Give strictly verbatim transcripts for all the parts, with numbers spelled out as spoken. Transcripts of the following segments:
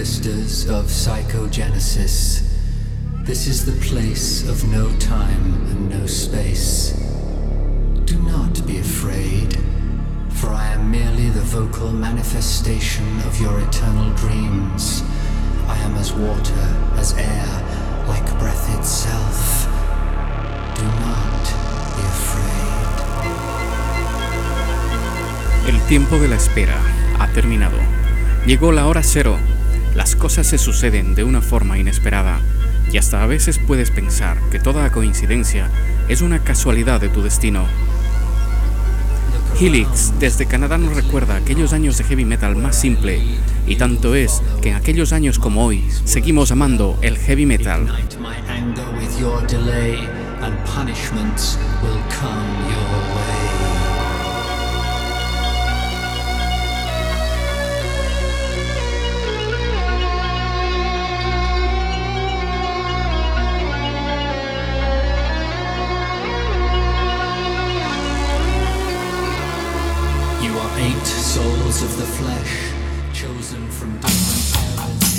vistas of psychogenesis. This is the place of no time and no space. Do not be afraid, for I am merely the vocal manifestation of your eternal dreams. I am as water, as air, like breath itself. Do not be afraid. El tiempo de la espera ha terminado. Llegó la hora cero. Las cosas se suceden de una forma inesperada y hasta a veces puedes pensar que toda coincidencia es una casualidad de tu destino. Helix desde Canadá nos recuerda aquellos años de heavy metal más simple, y tanto es que en aquellos años como hoy seguimos amando el heavy metal. Eight souls of the flesh, chosen from different eras.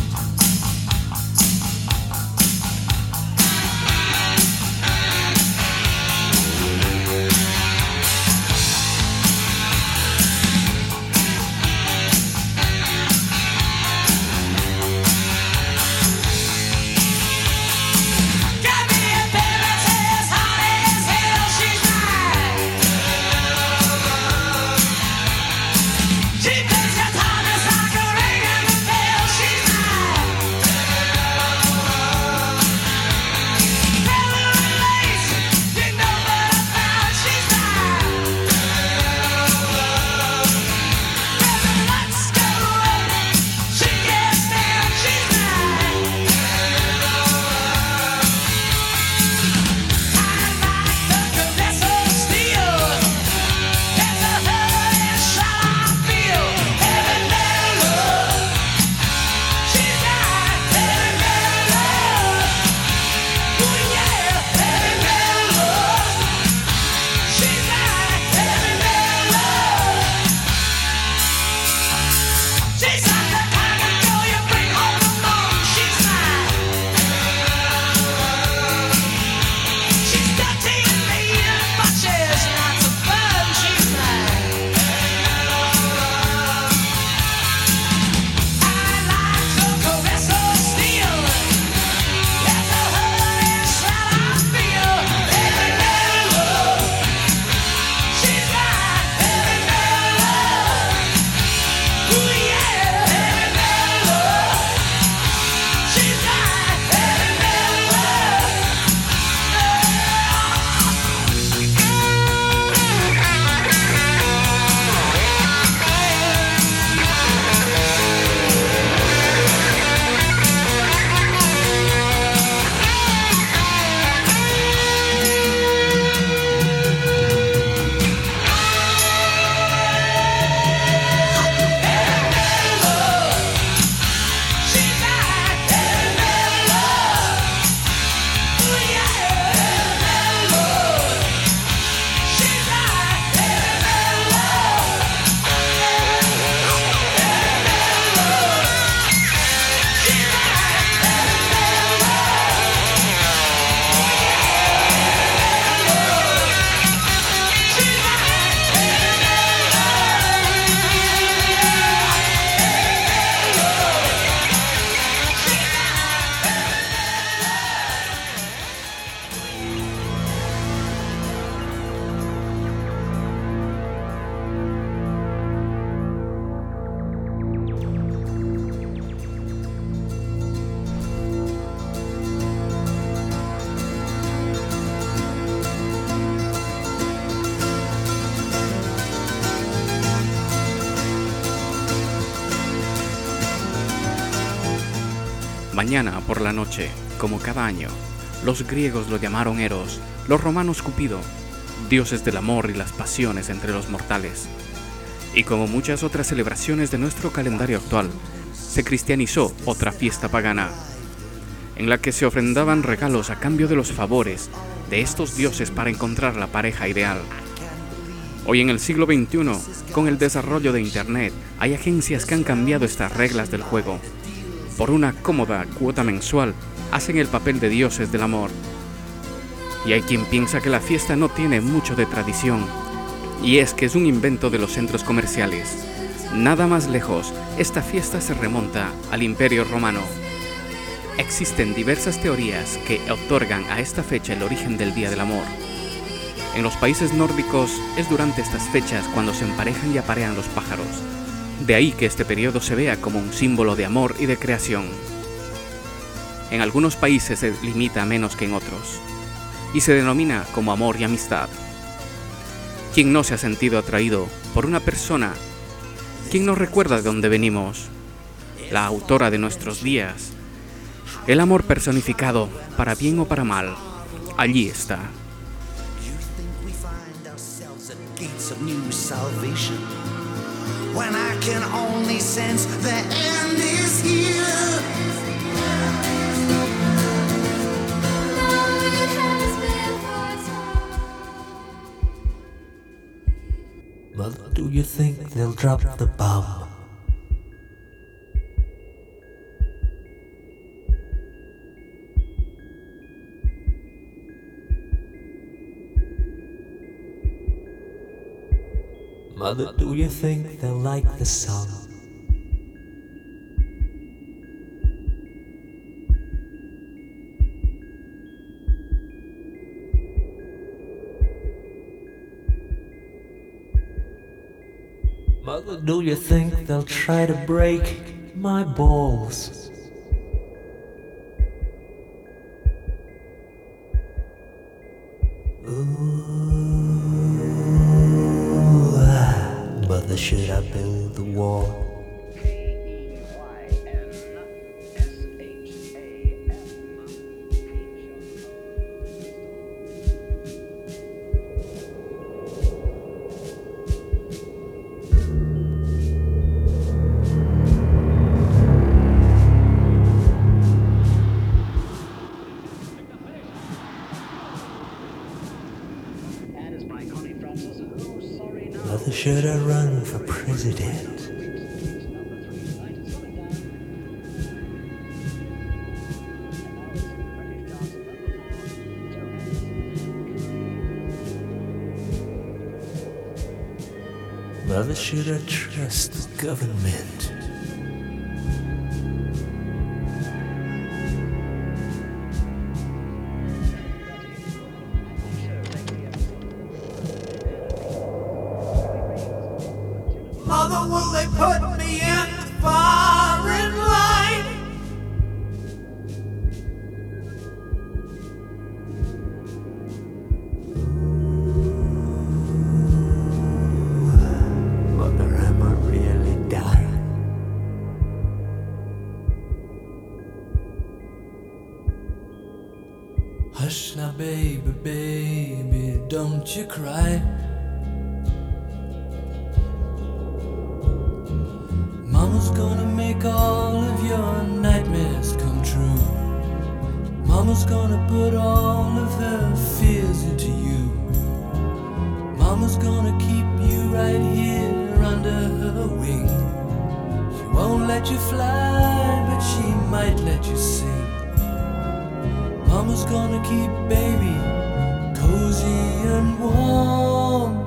Mañana por la noche, como cada año, los griegos lo llamaron Eros, los romanos Cupido, dioses del amor y las pasiones entre los mortales. Y como muchas otras celebraciones de nuestro calendario actual, se cristianizó otra fiesta pagana, en la que se ofrendaban regalos a cambio de los favores de estos dioses para encontrar la pareja ideal. Hoy en el siglo veintiuno, con el desarrollo de Internet, hay agencias que han cambiado estas reglas del juego por una cómoda cuota mensual, hacen el papel de dioses del amor. Y hay quien piensa que la fiesta no tiene mucho de tradición, y es que es un invento de los centros comerciales. Nada más lejos, esta fiesta se remonta al Imperio Romano. Existen diversas teorías que otorgan a esta fecha el origen del Día del Amor. En los países nórdicos es durante estas fechas cuando se emparejan y aparean los pájaros. De ahí que este periodo se vea como un símbolo de amor y de creación. En algunos países se limita a menos que en otros, y se denomina como amor y amistad. ¿Quién no se ha sentido atraído por una persona? ¿Quién no recuerda de dónde venimos? La autora de nuestros días. El amor personificado, para bien o para mal, allí está. Mother, do you think they'll drop the bomb? Mother, do you think they'll like the song? Mother, do you think they'll try to break my balls? Ooh, ah, mother, should I build the wall? Mother, should I run for president? Mother, should I trust the government? Mother, will they put me in the firing line? Mother, am I really dying? Hush now, baby, baby, don't you cry. Mama's gonna make all of your nightmares come true. Mama's gonna put all of her fears into you. Mama's gonna keep you right here under her wing. She won't let you fly, but she might let you sing. Mama's gonna keep baby cozy and warm.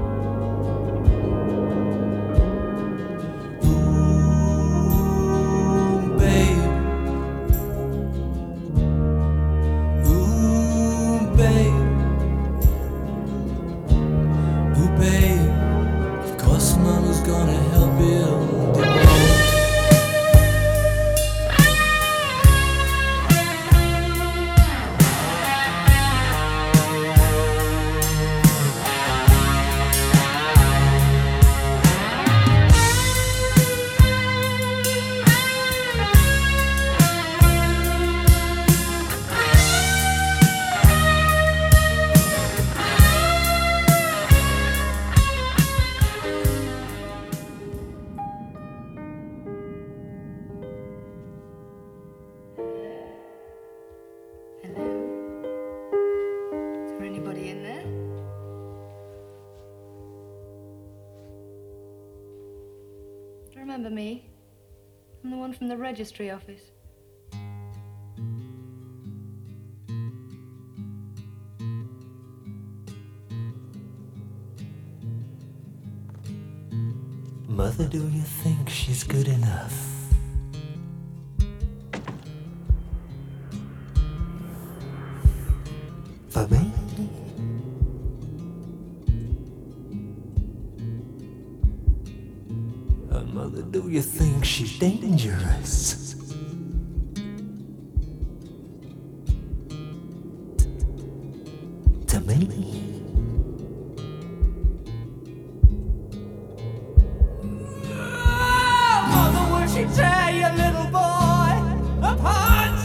Anybody in there? Do you remember me? I'm the one from the registry office. Mother, do you think she's good enough? For me? Uh, Mother, do you think she's dangerous? To me? She tear your little boy apart.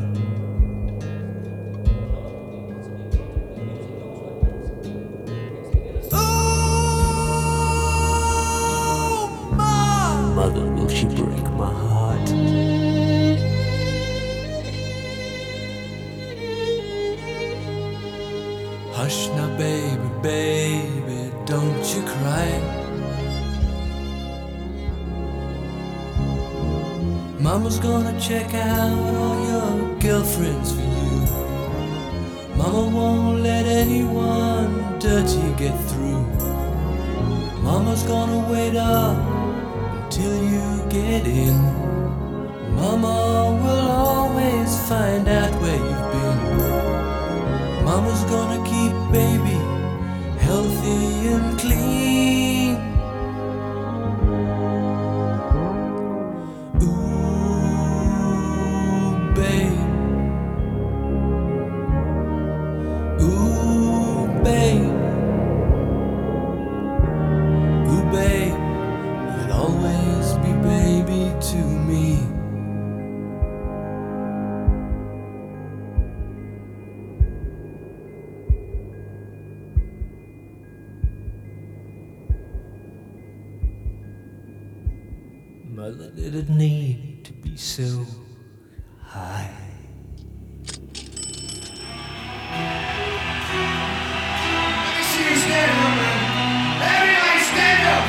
Ooh, Mom. Mother, will she break my heart? Hush now, baby, baby, don't you cry. Mama's gonna check out all your girlfriends for you. Mama won't let anyone dirty get through. Mama's gonna wait up until you get in. Mama will always find out where you've been. Mama's gonna keep baby healthy and clean. Mother, did it need to be so high? Let me see you stand up, man. Everybody stand up.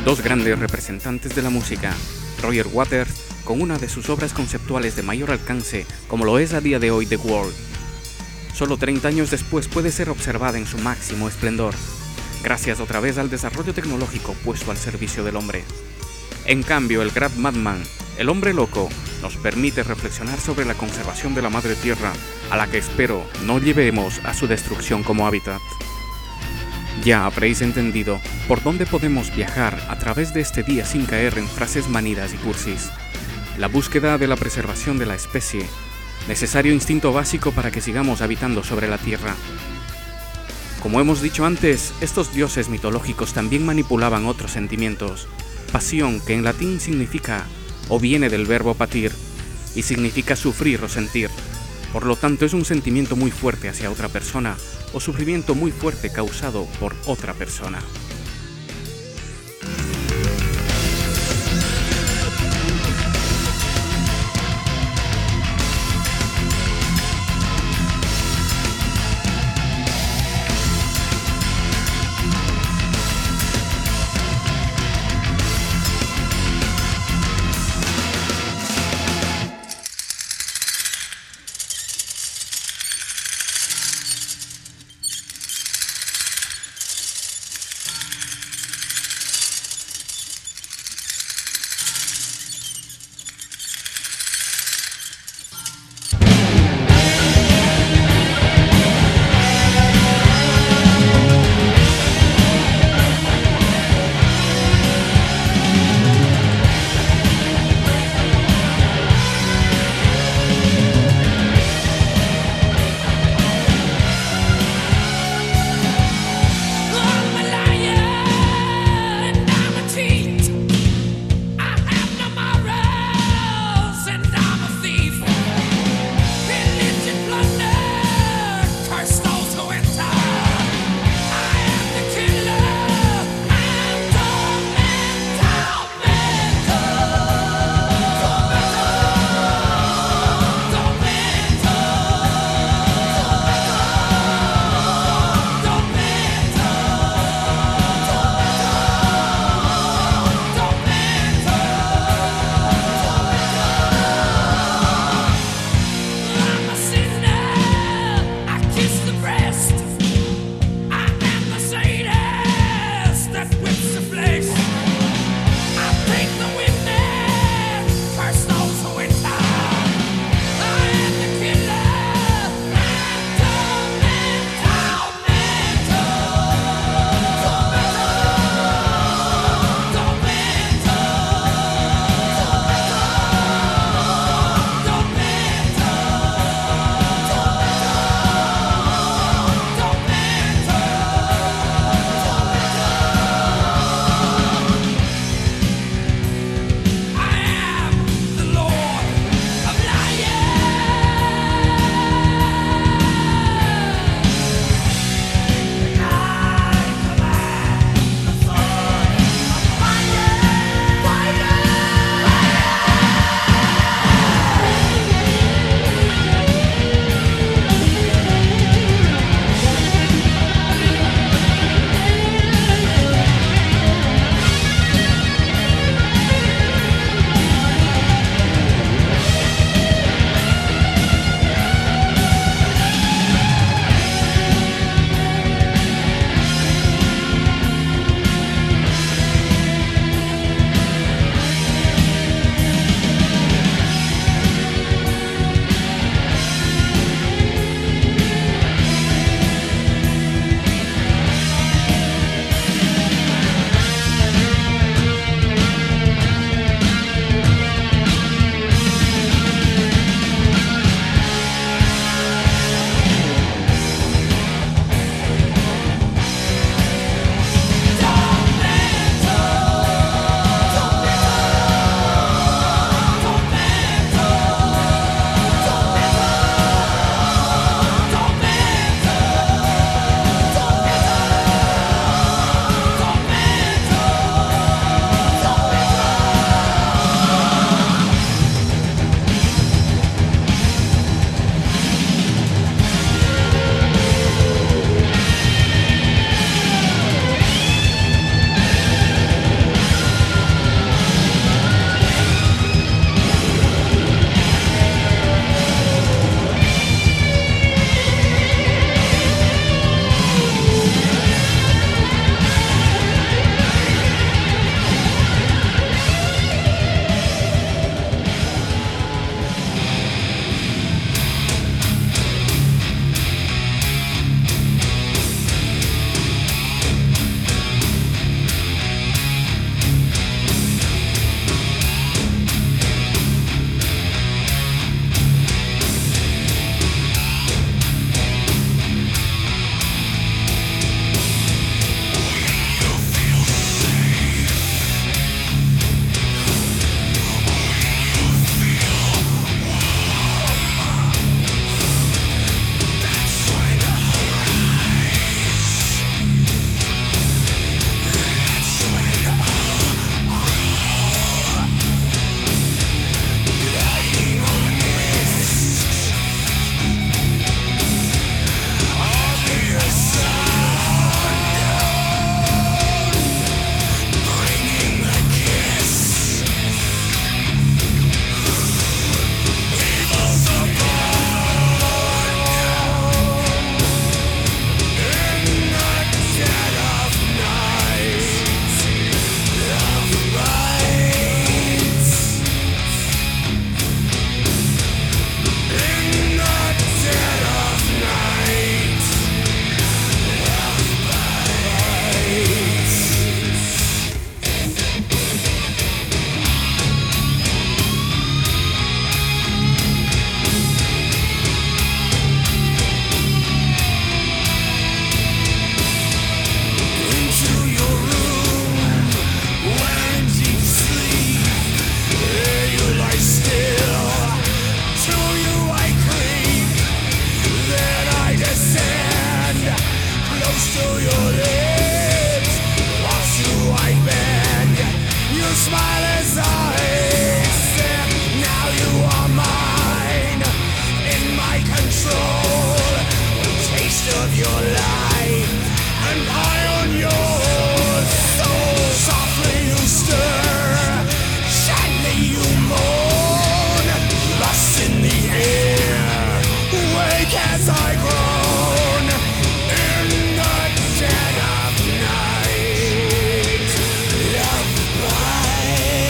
dos grandes representantes de la música, Roger Waters, con una de sus obras conceptuales de mayor alcance, como lo es a día de hoy The World. Solo treinta años después puede ser observada en su máximo esplendor, gracias otra vez al desarrollo tecnológico puesto al servicio del hombre. En cambio, el gran Madman, El hombre loco, nos permite reflexionar sobre la conservación de la madre tierra, a la que espero no llevemos a su destrucción como hábitat. Ya habréis entendido por dónde podemos viajar a través de este día sin caer en frases manidas y cursis. La búsqueda de la preservación de la especie, necesario instinto básico para que sigamos habitando sobre la Tierra. Como hemos dicho antes, estos dioses mitológicos también manipulaban otros sentimientos. Pasión, que en latín significa o viene del verbo patir, y significa sufrir o sentir. Por lo tanto, es un sentimiento muy fuerte hacia otra persona, o sufrimiento muy fuerte causado por otra persona. to your lips. Watch you white bend. You smile as I said. Now you are mine, in my control. The taste of your life, and I on yours. So softly you stir, gently you moan. Lost in the air, wake as I groan. In the dead of night, loved by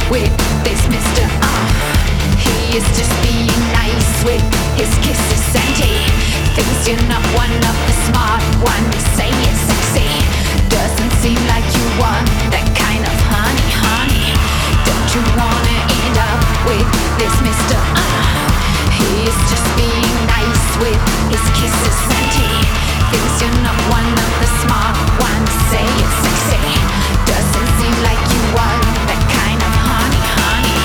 with this Mister R. He is just being nice with his kisses and he thinks you're not one of the smart ones. Say it's sexy, doesn't seem like you want that kind of honey, honey. Don't you wanna end up with this Mister R? He is just being nice with his kisses and he thinks you're not one of the smart ones. Say it's sexy, doesn't seem like you want that kind of honey, honey.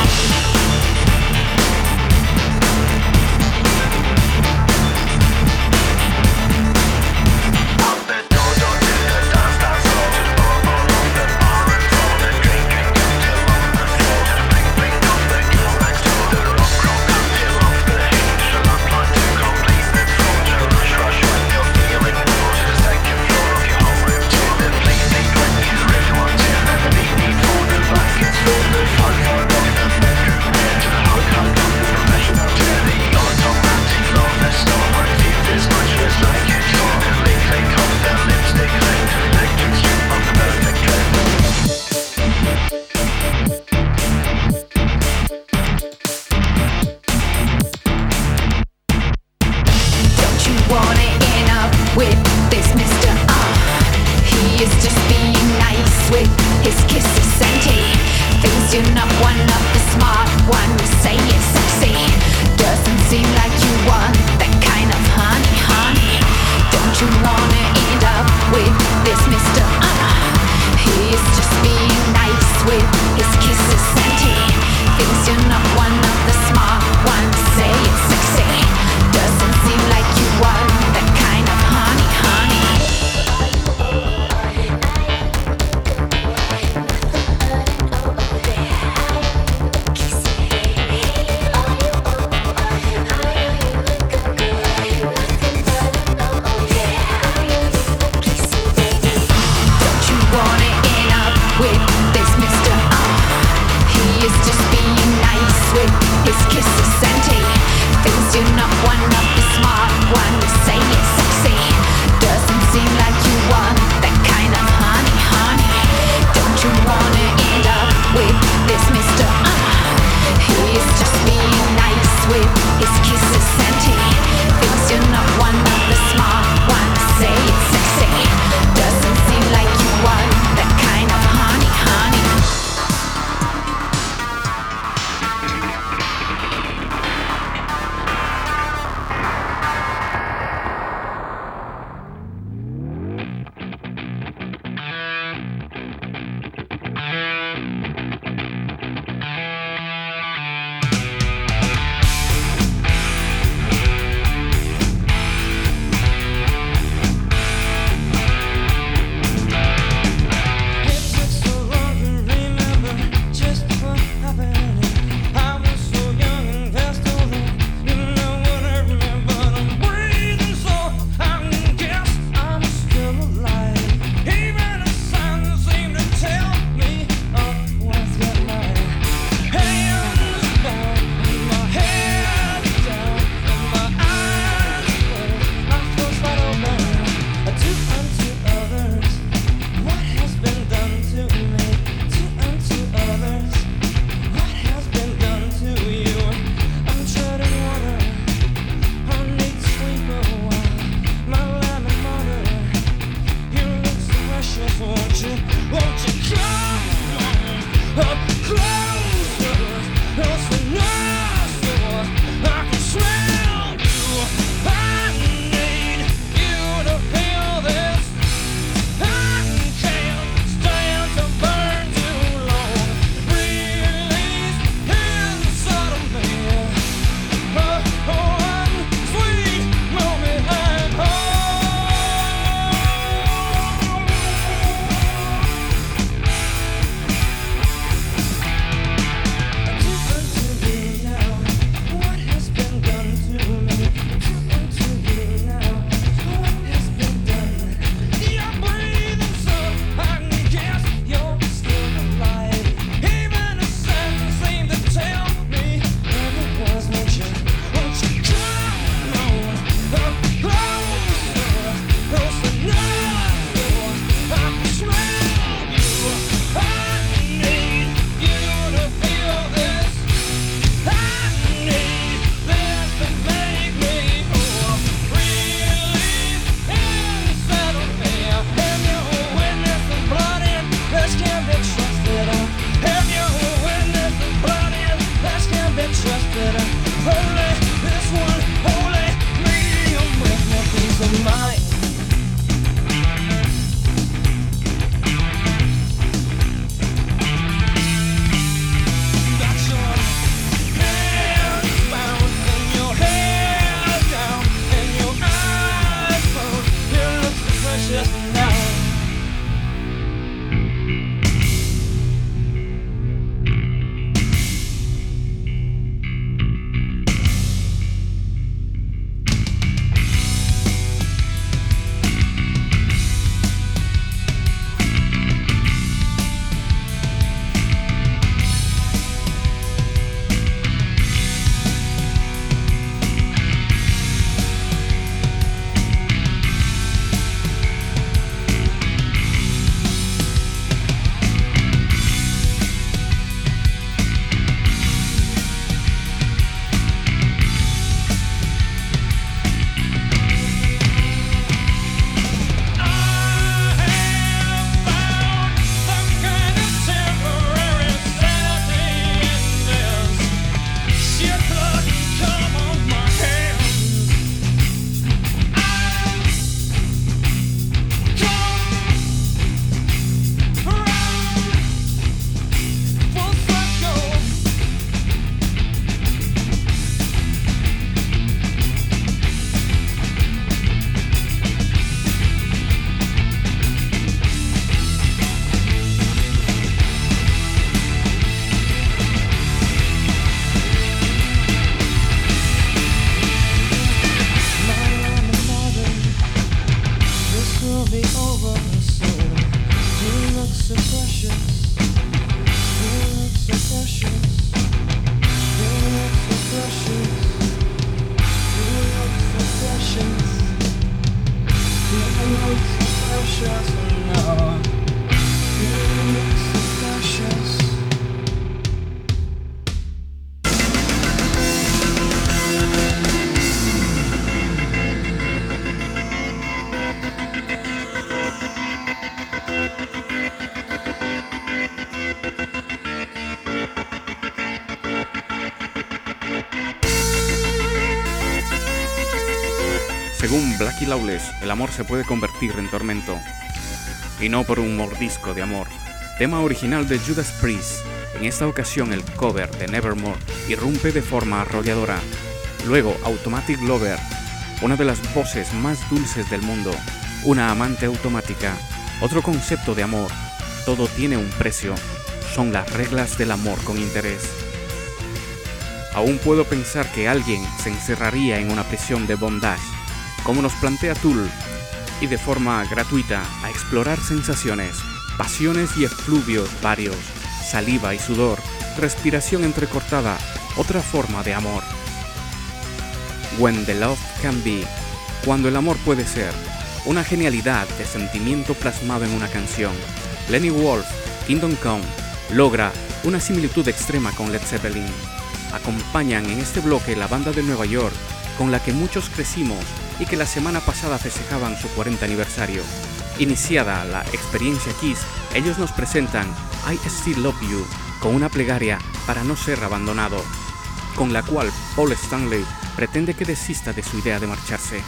Según Blackie Lawless, el amor se puede convertir en tormento. Y no por un mordisco de amor. Tema original de Judas Priest. En esta ocasión el cover de Nevermore irrumpe de forma arrolladora. Luego Automatic Lover, una de las voces más dulces del mundo, una amante automática, otro concepto de amor. Todo tiene un precio, son las reglas del amor con interés. Aún puedo pensar que alguien se encerraría en una prisión de bondage, como nos plantea Tool, y de forma gratuita a explorar sensaciones, pasiones y efluvios varios, saliva y sudor, respiración entrecortada, otra forma de amor. When the love can be, cuando el amor puede ser, una genialidad de sentimiento plasmado en una canción. Lenny Wolf, Kingdom Come, logra una similitud extrema con Led Zeppelin. Acompañan en este bloque la banda de Nueva York, con la que muchos crecimos y que la semana pasada festejaban su cuarenta aniversario. Iniciada la experiencia Kiss, ellos nos presentan I Still Love You, con una plegaria para no ser abandonado, con la cual Paul Stanley pretende que desista de su idea de marcharse.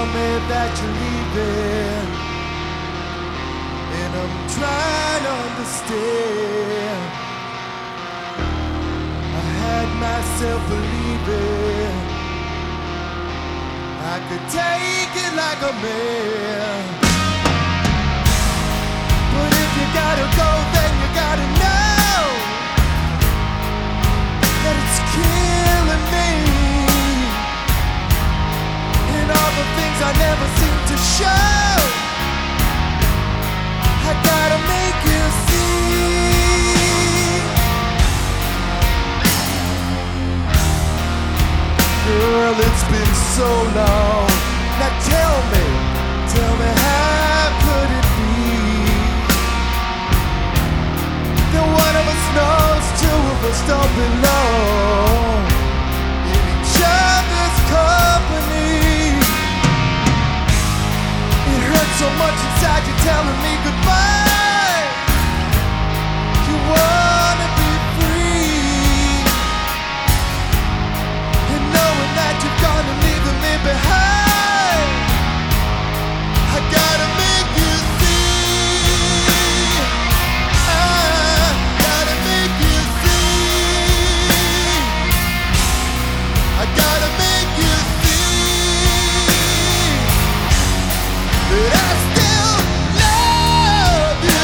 tell me that you're leaving, and I'm trying to understand. I had myself believing I could take it like a man. But if you gotta go, then you gotta know that it's killing me. And all the things I never seem to show, I gotta make you see. Girl, it's been so long. Now tell me, tell me how could it be that one of us knows two of us don't belong in each other's company? It hurts so much inside you telling me goodbye. You wanna be free, and knowing that you're gonna leave me behind, I gotta make you see. I gotta make you see. I gotta make you see that I still love you.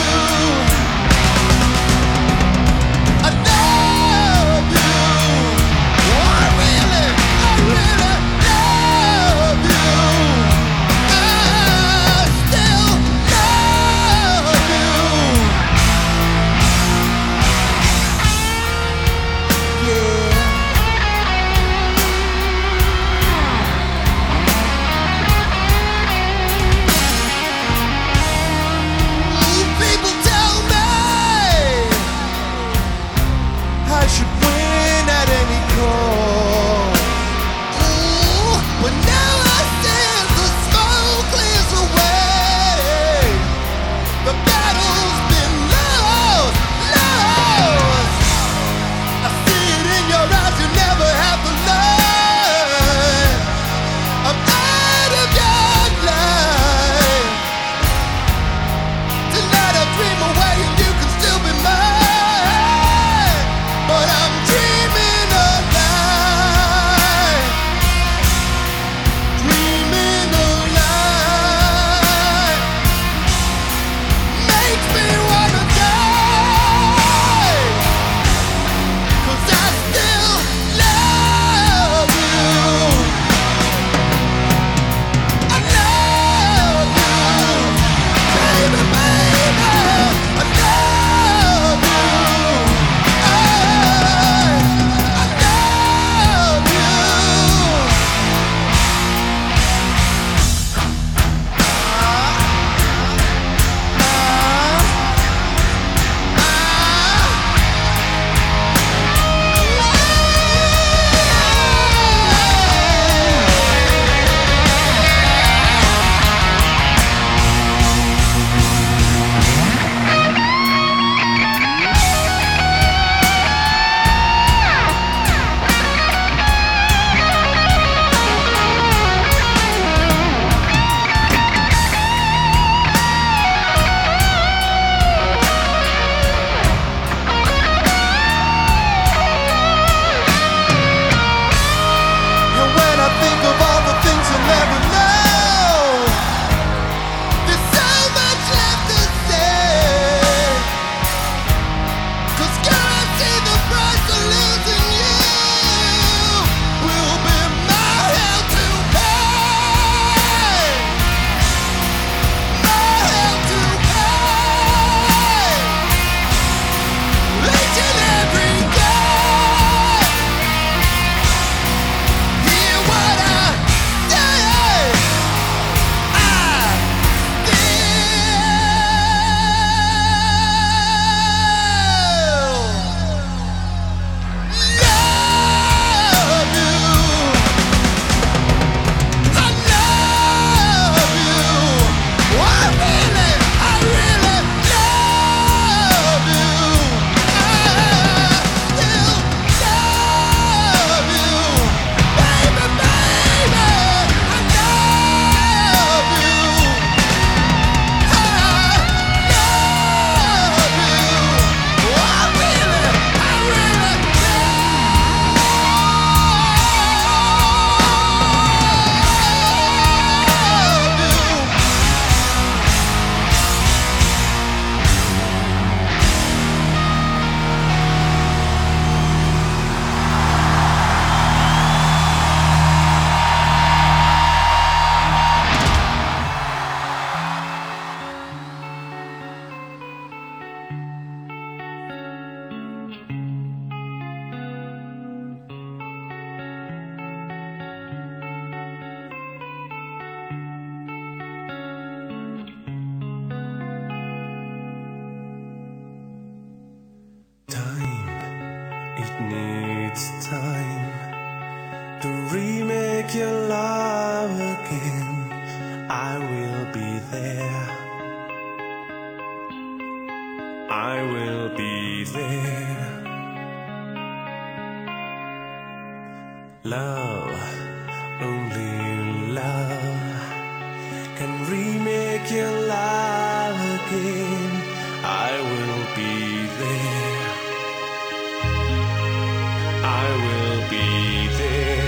needs time to remake your love again, I will be there. I will be there. Love, only love can remake your love again. I will be there. I will be there.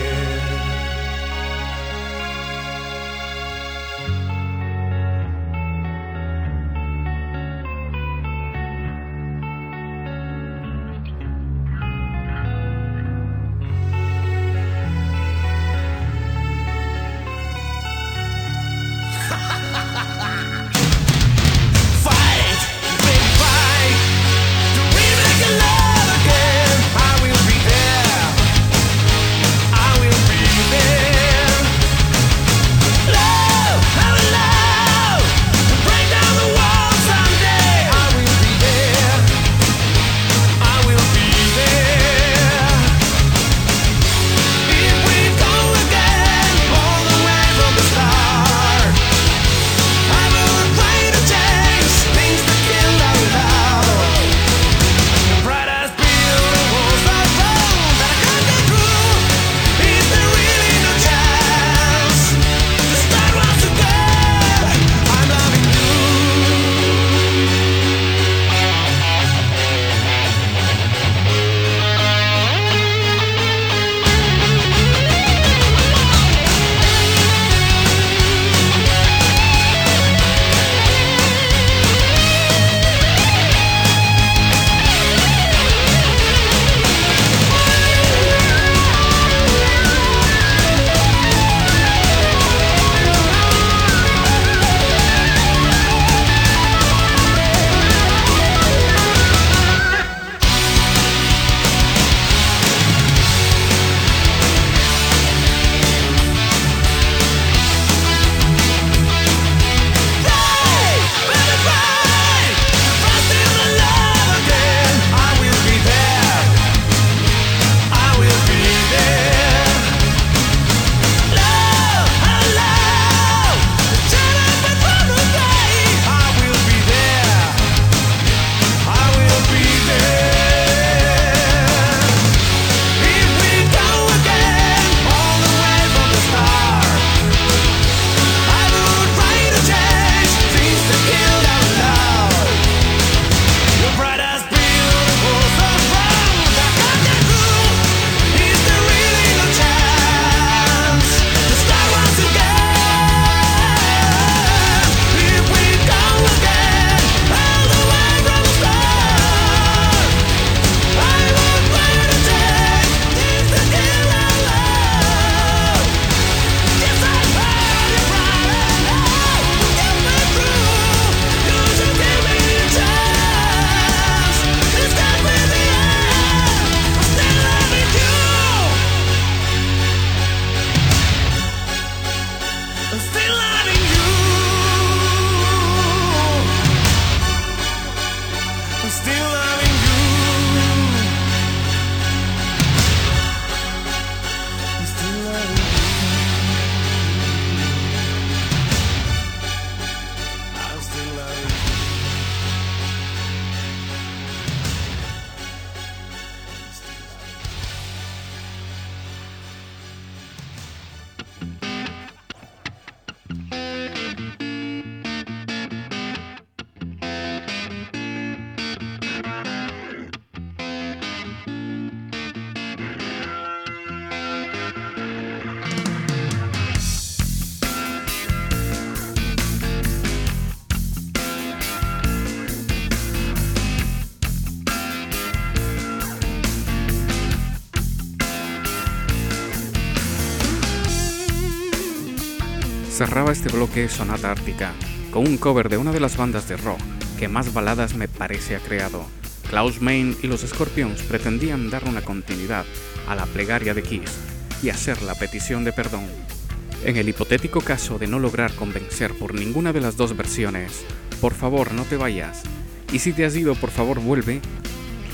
Cerraba este bloque Sonata Ártica con un cover de una de las bandas de rock que más baladas me parece ha creado. Klaus Meine y los Scorpions pretendían dar una continuidad a la plegaria de Kiss y hacer la petición de perdón. En el hipotético caso de no lograr convencer por ninguna de las dos versiones, por favor no te vayas, y si te has ido por favor vuelve,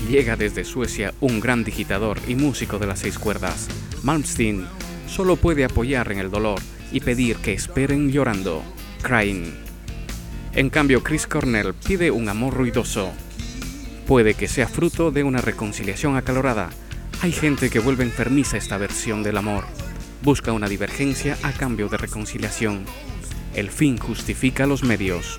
Llega desde Suecia un gran digitador y músico de las seis cuerdas. Malmsteen solo puede apoyar en el dolor y pedir que esperen llorando, crying. En cambio, Chris Cornell pide un amor ruidoso. Puede que sea fruto de una reconciliación acalorada. Hay gente que vuelve enfermiza esta versión del amor. Busca una divergencia a cambio de reconciliación. El fin justifica los medios.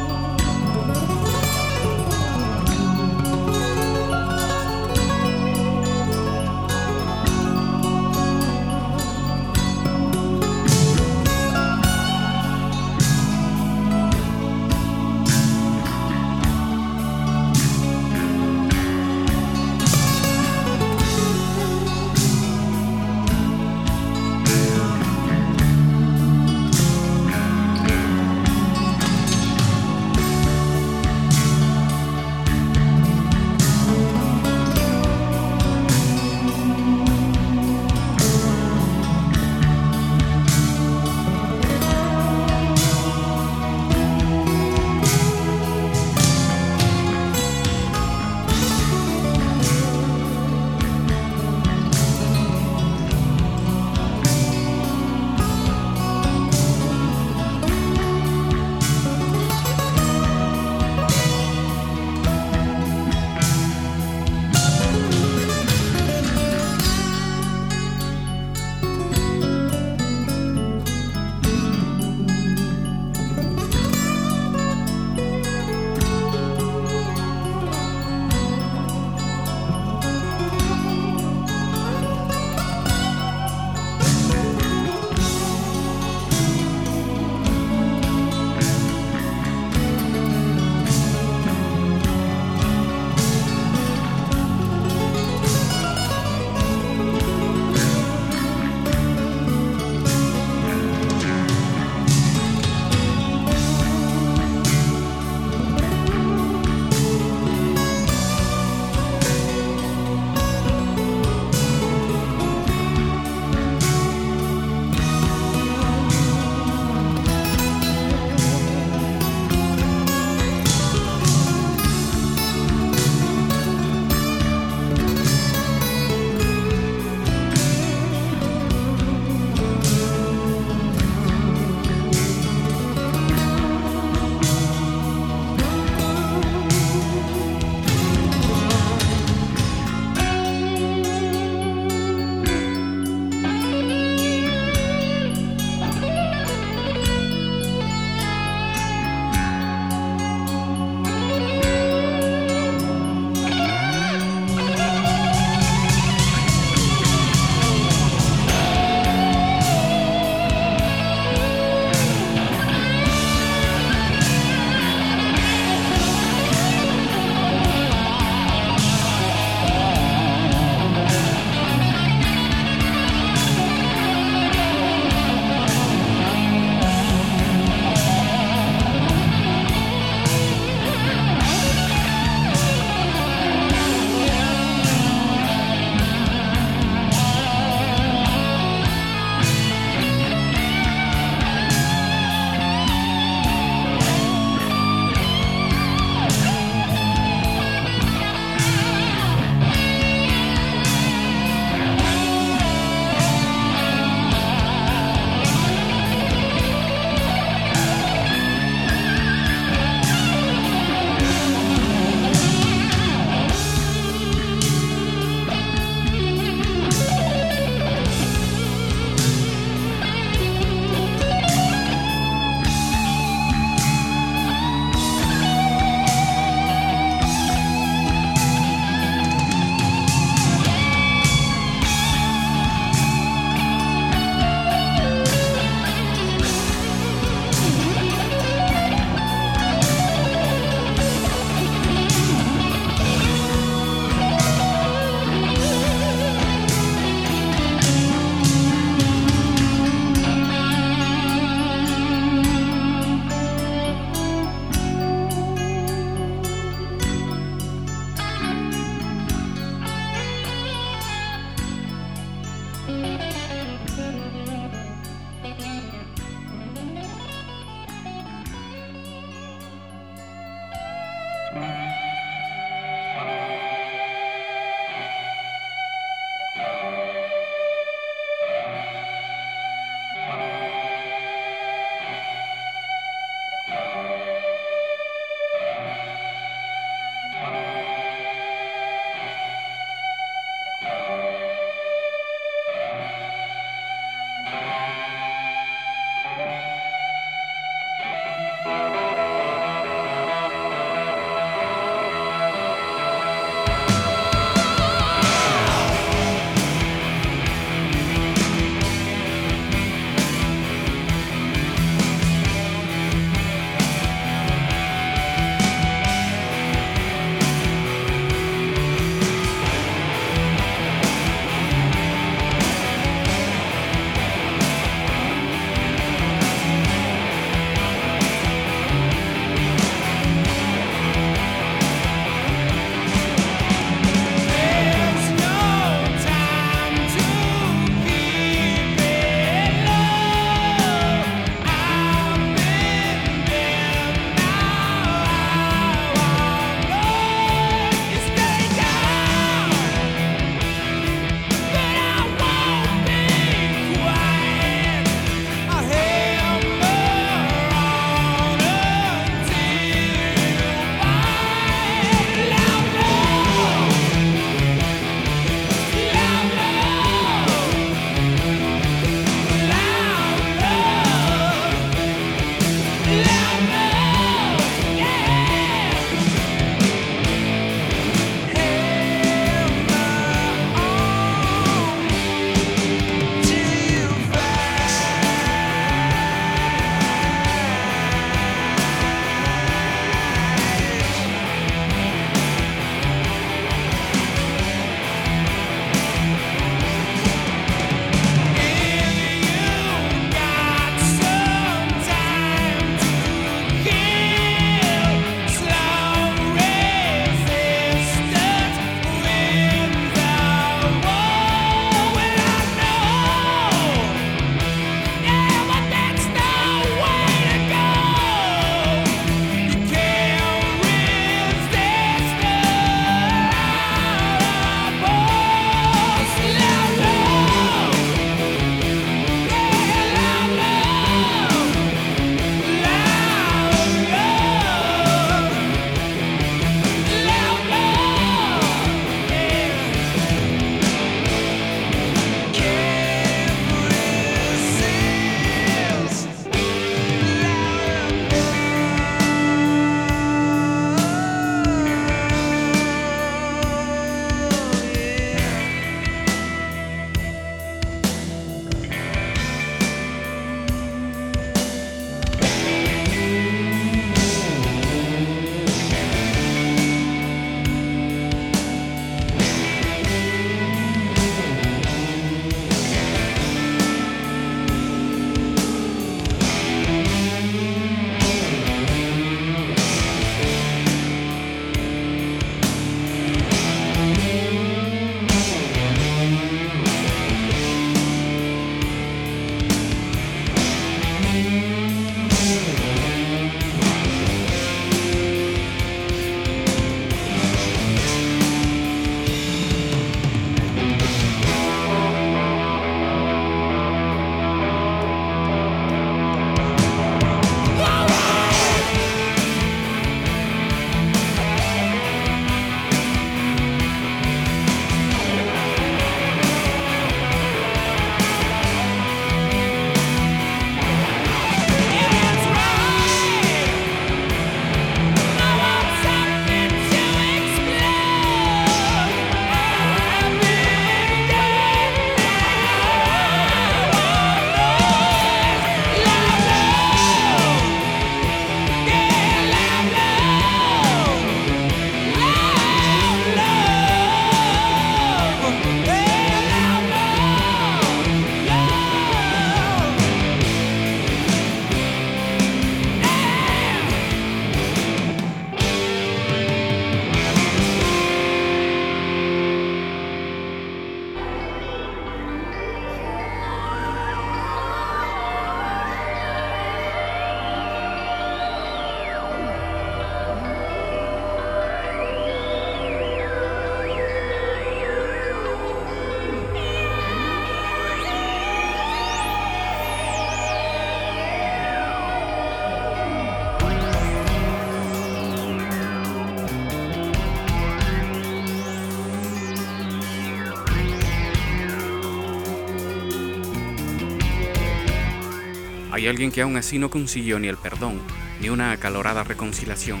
Hay alguien que aún así no consiguió ni el perdón, ni una acalorada reconciliación.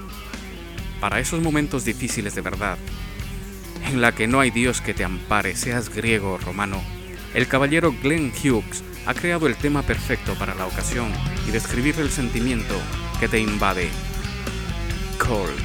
Para esos momentos difíciles de verdad, en la que no hay Dios que te ampare, seas griego o romano, el caballero Glenn Hughes ha creado el tema perfecto para la ocasión y describir el sentimiento que te invade. Cold.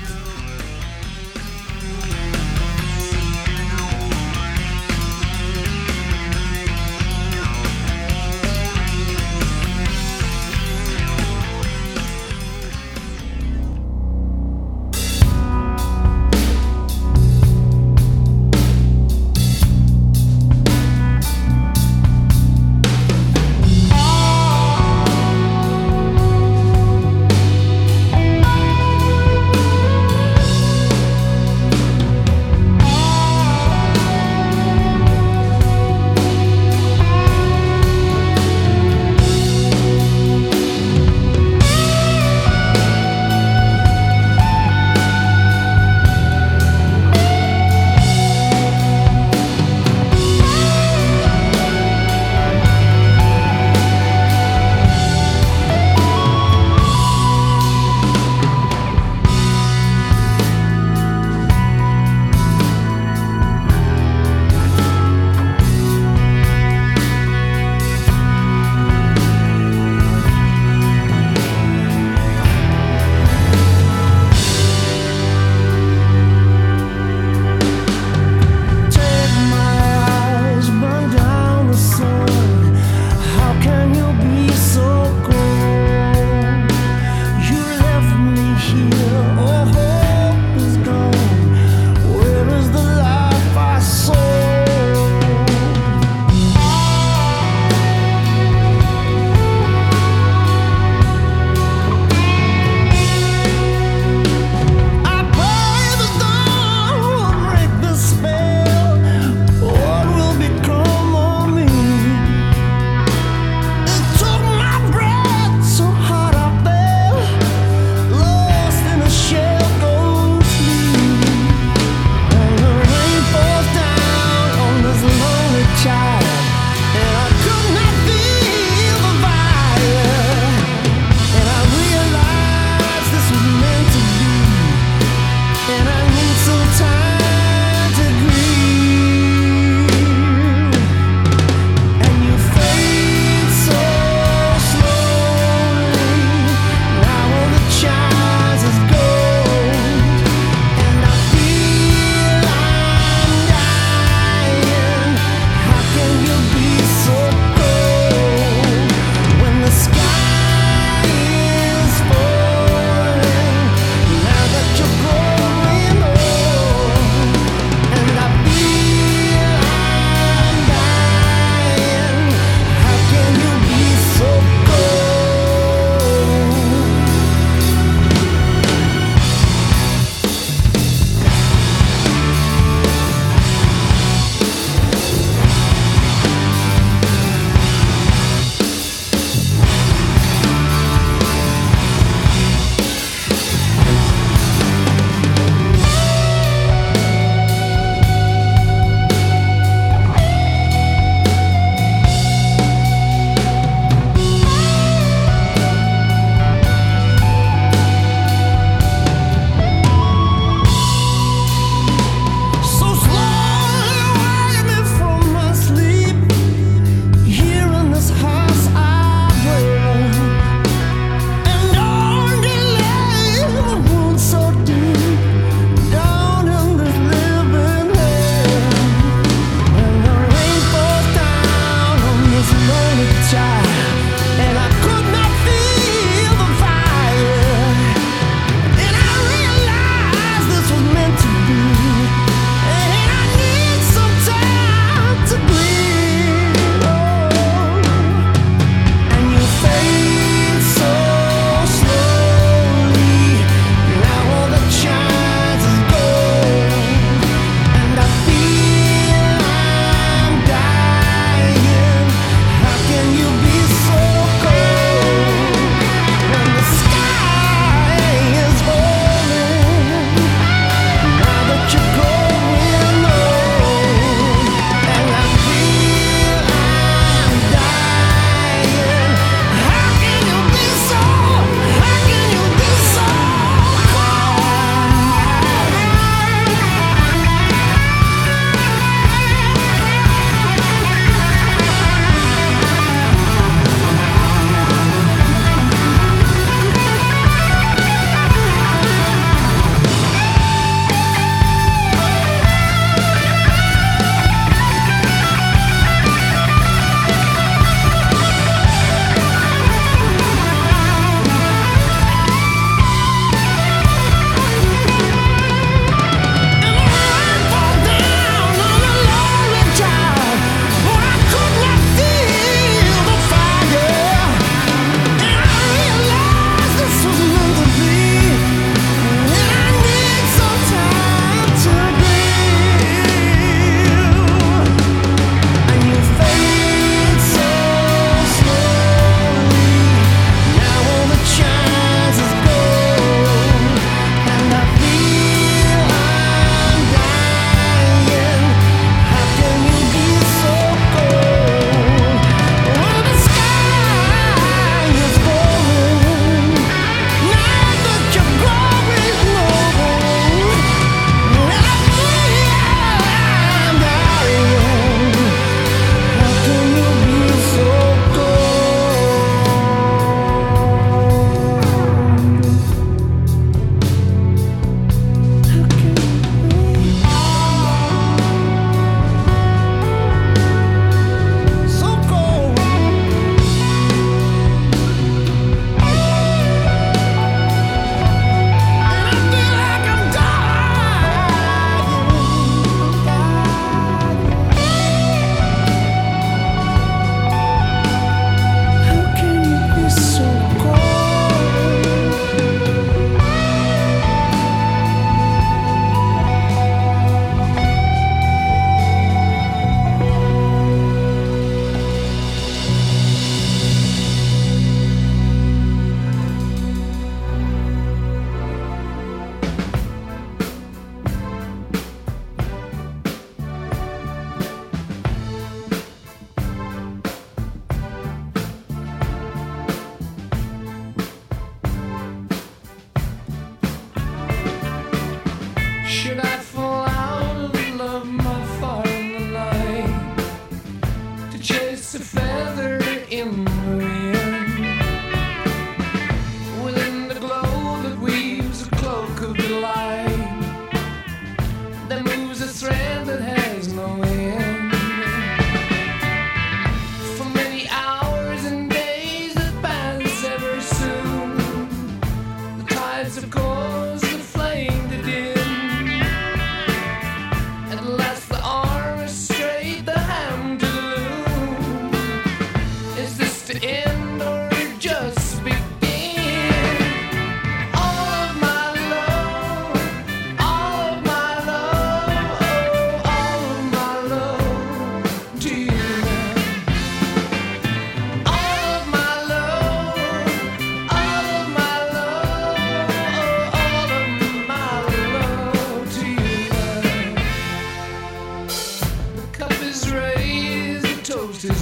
How can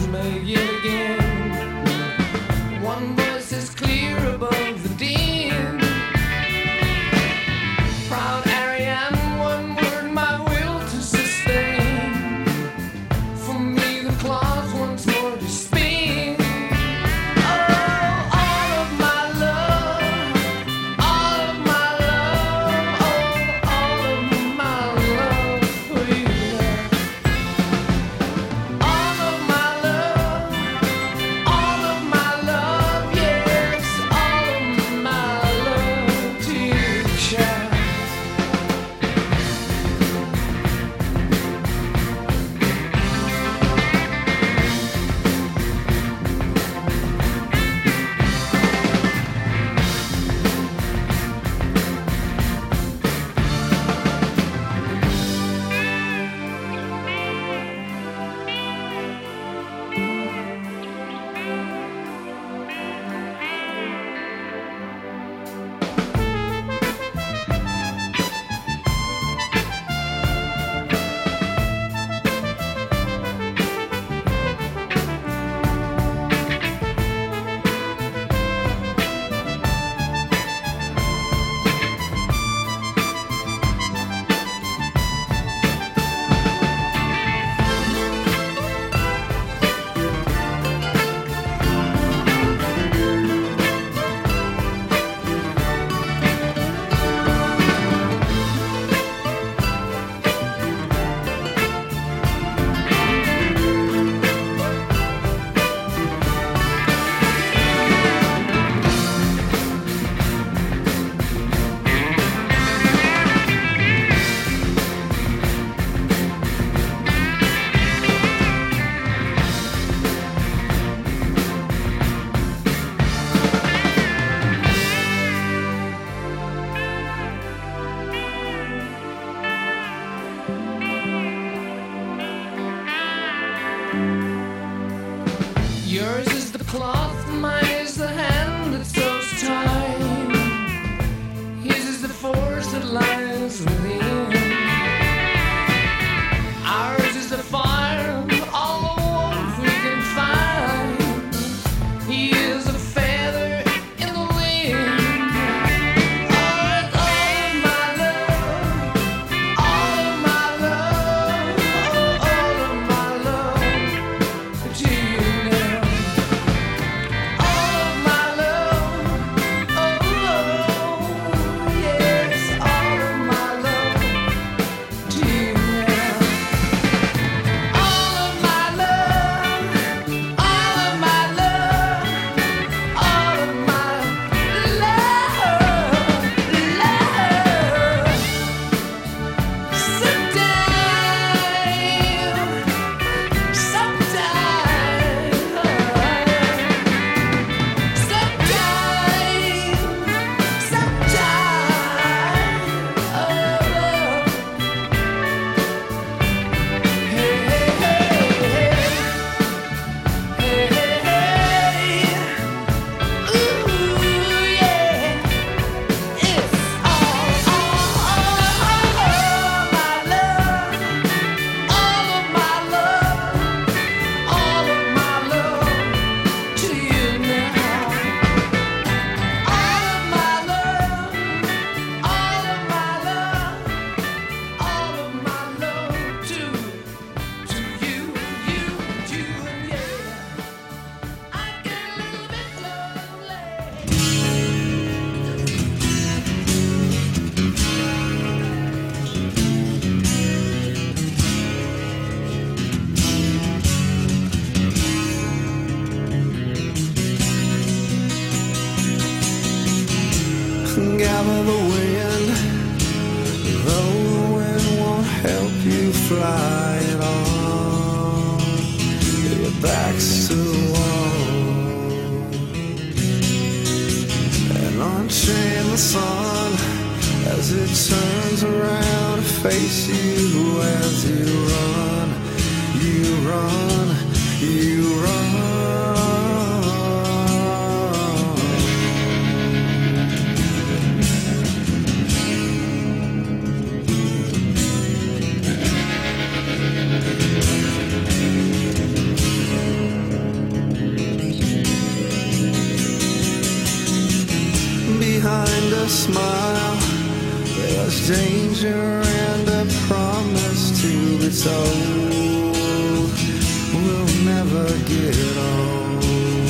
make it again. One voice is clear above the din. Proud Ariane, one word, my will to sustain. For me the cloth once more to spin. Oh, all of my love, all of my love, oh, all of my love for you. All of my love, all of my love, yes, all of my love to you, child. Yours is the cloth, mine is the hand that sews time. His is the force that lies within. Ours is the fire, all the warmth we can find. He is a feather in the wind. All, all of my love, all of my love, oh, all of my love to you now. All of my love, oh, yes, all of my love to you now. All of my love, all of my love, all of my love, love. Sometime, sometime, sometime, sometime, oh. Hey, hey, hey, hey, hey, hey, ooh, yeah, it's all, all, all, all my love, all of my love, all of my love to you now. All of my love, all of my love, all of my love to to you, you, you, and yeah. I get a little bit lonely. Gather the wind, though the wind won't help you fly at all. Your back's to the wall, and unchain the sun as it turns around to face you as you run, you run, you run. a smile. There's danger and a promise to be told. We'll never get old.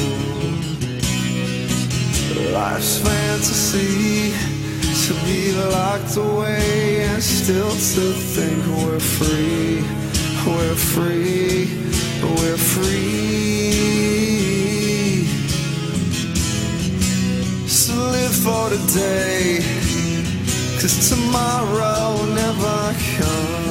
Life's fantasy, to be locked away and still to think we're free. We're free, we're free. So live for today, 'cause tomorrow never comes.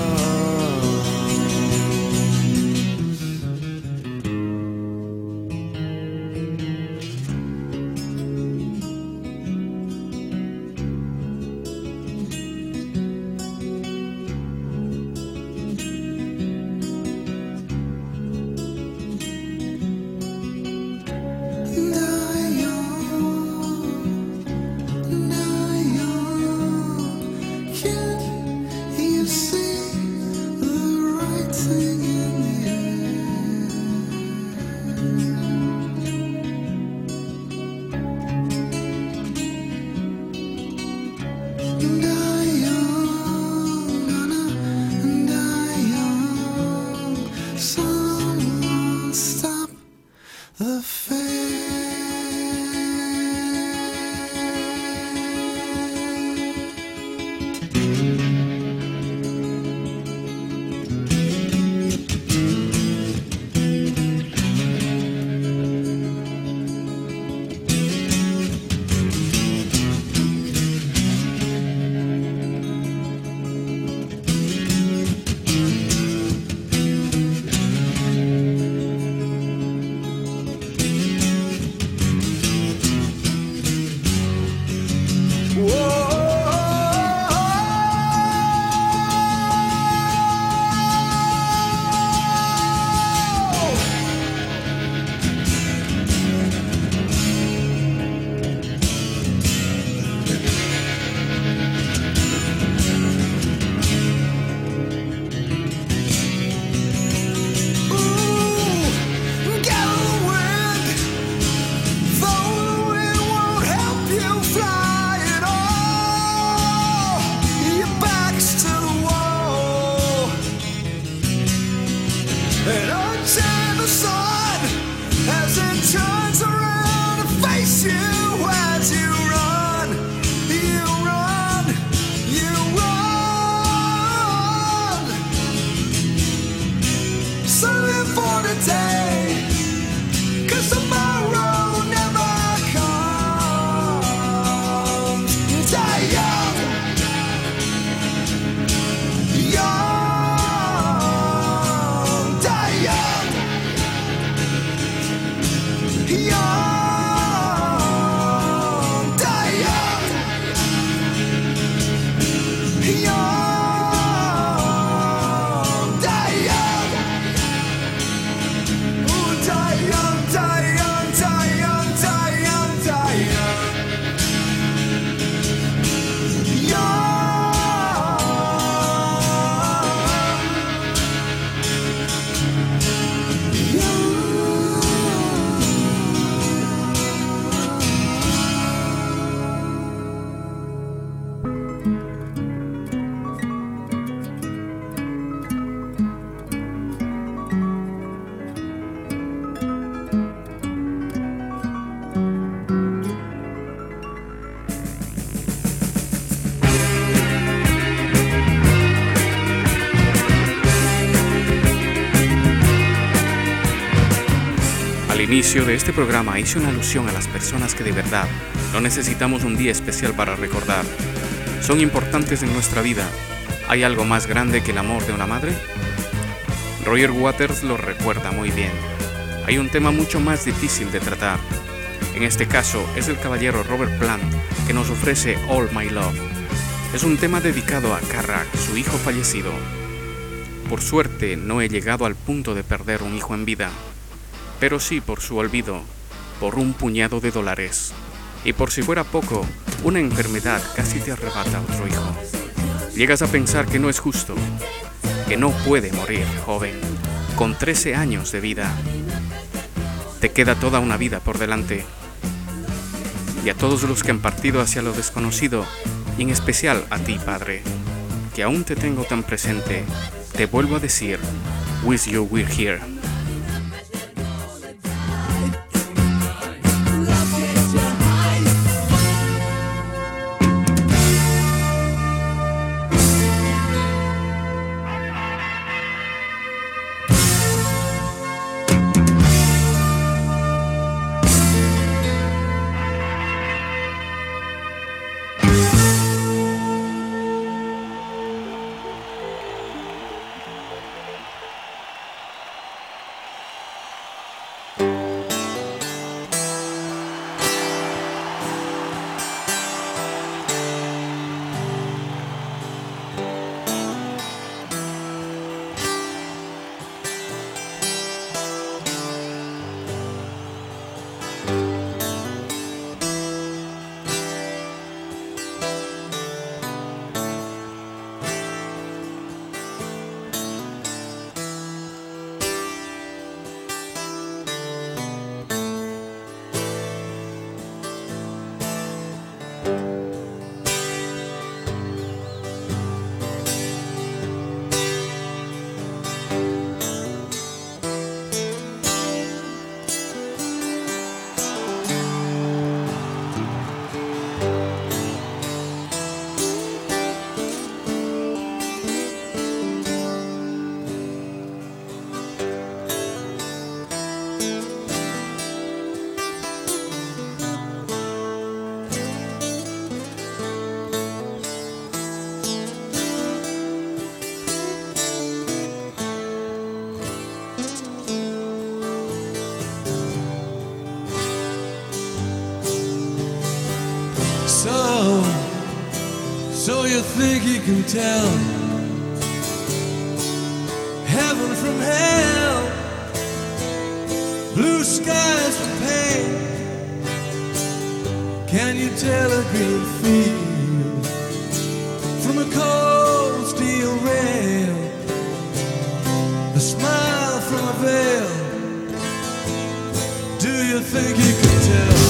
Al inicio de este programa hice una alusión a las personas que de verdad no necesitamos un día especial para recordar. Son importantes en nuestra vida. ¿Hay algo más grande que el amor de una madre? Roger Waters lo recuerda muy bien. Hay un tema mucho más difícil de tratar. En este caso es el caballero Robert Plant que nos ofrece All My Love. Es un tema dedicado a Carrack, su hijo fallecido. Por suerte no he llegado al punto de perder un hijo en vida, pero sí por su olvido, por un puñado de dólares. Y por si fuera poco, una enfermedad casi te arrebata a otro hijo. Llegas a pensar que no es justo, que no puede morir joven, con trece años de vida. Te queda toda una vida por delante. y a todos los que han partido hacia lo desconocido, y en especial a ti, Padre, que aún te tengo tan presente, te vuelvo a decir, with you we're here. So, so you think you can tell heaven from hell, blue skies from pain? Can you tell a green field from a cold steel rail, a smile from a veil? Do you think you can tell